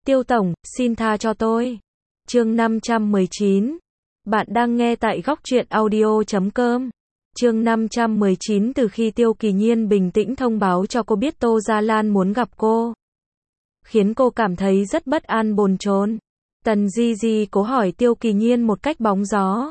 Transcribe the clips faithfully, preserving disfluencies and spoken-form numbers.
Tiêu tổng, xin tha cho tôi. Chương năm trăm mười chín. Bạn đang nghe tại góc truyện audio chấm com. Chương năm trăm mười chín. Từ khi Tiêu Kỳ Nhiên bình tĩnh thông báo cho cô biết Tô Gia Lan muốn gặp cô, khiến cô cảm thấy rất bất an bồn chồn. Tần Di Di cố hỏi Tiêu Kỳ Nhiên một cách bóng gió.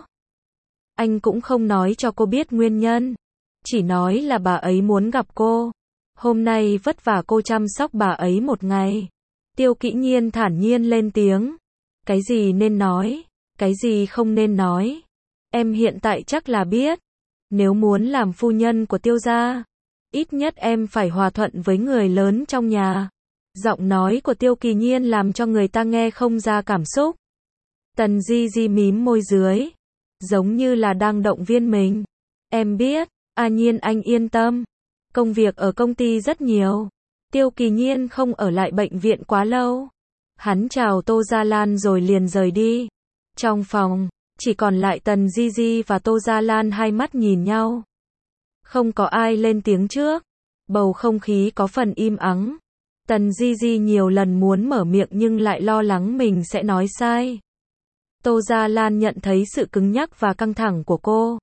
Anh cũng không nói cho cô biết nguyên nhân, chỉ nói là bà ấy muốn gặp cô. Hôm nay vất vả cô chăm sóc bà ấy một ngày. Tiêu Kỷ Nhiên thản nhiên lên tiếng. Cái gì nên nói, cái gì không nên nói, em hiện tại chắc là biết. Nếu muốn làm phu nhân của Tiêu gia, ít nhất em phải hòa thuận với người lớn trong nhà. Giọng nói của Tiêu Kỳ Nhiên làm cho người ta nghe không ra cảm xúc. Tần Di Di mím môi dưới, giống như là đang động viên mình. Em biết, A Nhiên anh yên tâm. Công việc ở công ty rất nhiều. Tiêu Kỳ Nhiên không ở lại bệnh viện quá lâu. Hắn chào Tô Gia Lan rồi liền rời đi. Trong phòng, chỉ còn lại Tần Di Di và Tô Gia Lan hai mắt nhìn nhau. Không có ai lên tiếng trước. Bầu không khí có phần im ắng. Tần Di Di nhiều lần muốn mở miệng nhưng lại lo lắng mình sẽ nói sai. Tô Gia Lan nhận thấy sự cứng nhắc và căng thẳng của cô.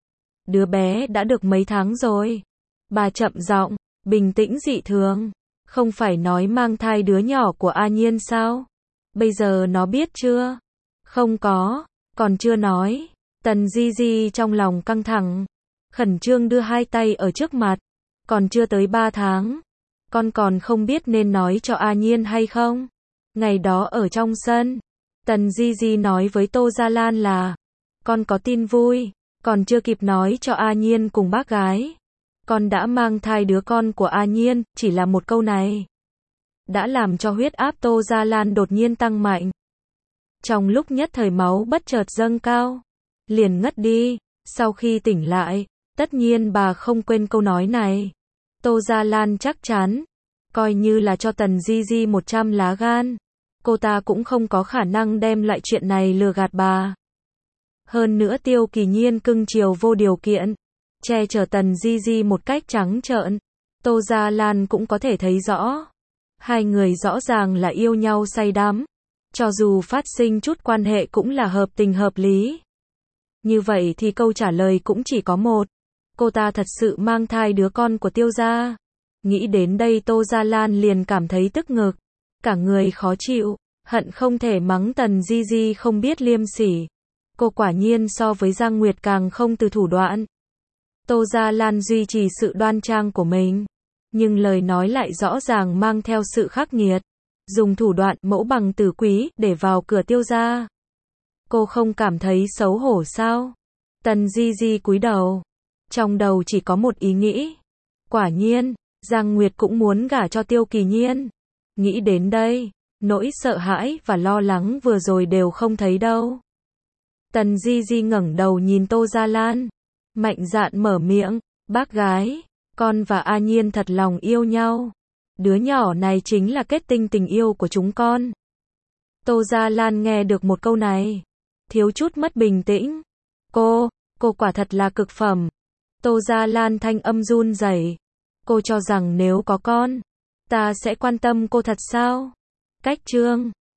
Đứa bé đã được mấy tháng rồi. Bà chậm giọng, bình tĩnh dị thường. Không phải nói mang thai đứa nhỏ của A Nhiên sao? Bây giờ nó biết chưa? Không có, còn chưa nói. Tần Di Di trong lòng căng thẳng, khẩn trương đưa hai tay ở trước mặt. Còn chưa tới ba tháng. Con còn không biết nên nói cho A Nhiên hay không? Ngày đó ở trong sân, Tần Di Di nói với Tô Gia Lan là con có tin vui, còn chưa kịp nói cho A Nhiên cùng bác gái. Con đã mang thai đứa con của A Nhiên, chỉ là một câu này đã làm cho huyết áp Tô Gia Lan đột nhiên tăng mạnh. Trong lúc nhất thời máu bất chợt dâng cao, liền ngất đi. Sau khi tỉnh lại, tất nhiên bà không quên câu nói này. Tô Gia Lan chắc chắn, coi như là cho Tần Di Di một trăm lá gan, cô ta cũng không có khả năng đem lại chuyện này lừa gạt bà. Hơn nữa Tiêu Kỳ Nhiên cưng chiều vô điều kiện, che chở Tần Di Di một cách trắng trợn. Tô Gia Lan cũng có thể thấy rõ. Hai người rõ ràng là yêu nhau say đắm. Cho dù phát sinh chút quan hệ cũng là hợp tình hợp lý. Như vậy thì câu trả lời cũng chỉ có một. Cô ta thật sự mang thai đứa con của Tiêu gia. Nghĩ đến đây Tô Gia Lan liền cảm thấy tức ngực. Cả người khó chịu, hận không thể mắng Tần Di Di không biết liêm sỉ. Cô quả nhiên so với Giang Nguyệt càng không từ thủ đoạn. Tô Gia Lan duy trì sự đoan trang của mình, nhưng lời nói lại rõ ràng mang theo sự khắc nghiệt. Dùng thủ đoạn mẫu bằng tử quý để vào cửa Tiêu gia. Cô không cảm thấy xấu hổ sao? Tần Di Di cúi đầu. Trong đầu chỉ có một ý nghĩ. Quả nhiên, Giang Nguyệt cũng muốn gả cho Tiêu Kỳ Nhiên. Nghĩ đến đây, nỗi sợ hãi và lo lắng vừa rồi đều không thấy đâu. Tần Di Di ngẩng đầu nhìn Tô Gia Lan, mạnh dạn mở miệng, bác gái, con và A Nhiên thật lòng yêu nhau. Đứa nhỏ này chính là kết tinh tình yêu của chúng con. Tô Gia Lan nghe được một câu này, thiếu chút mất bình tĩnh. Cô, cô quả thật là cực phẩm. Tô Gia Lan thanh âm run rẩy. Cô cho rằng nếu có con, ta sẽ quan tâm cô thật sao? Cách chương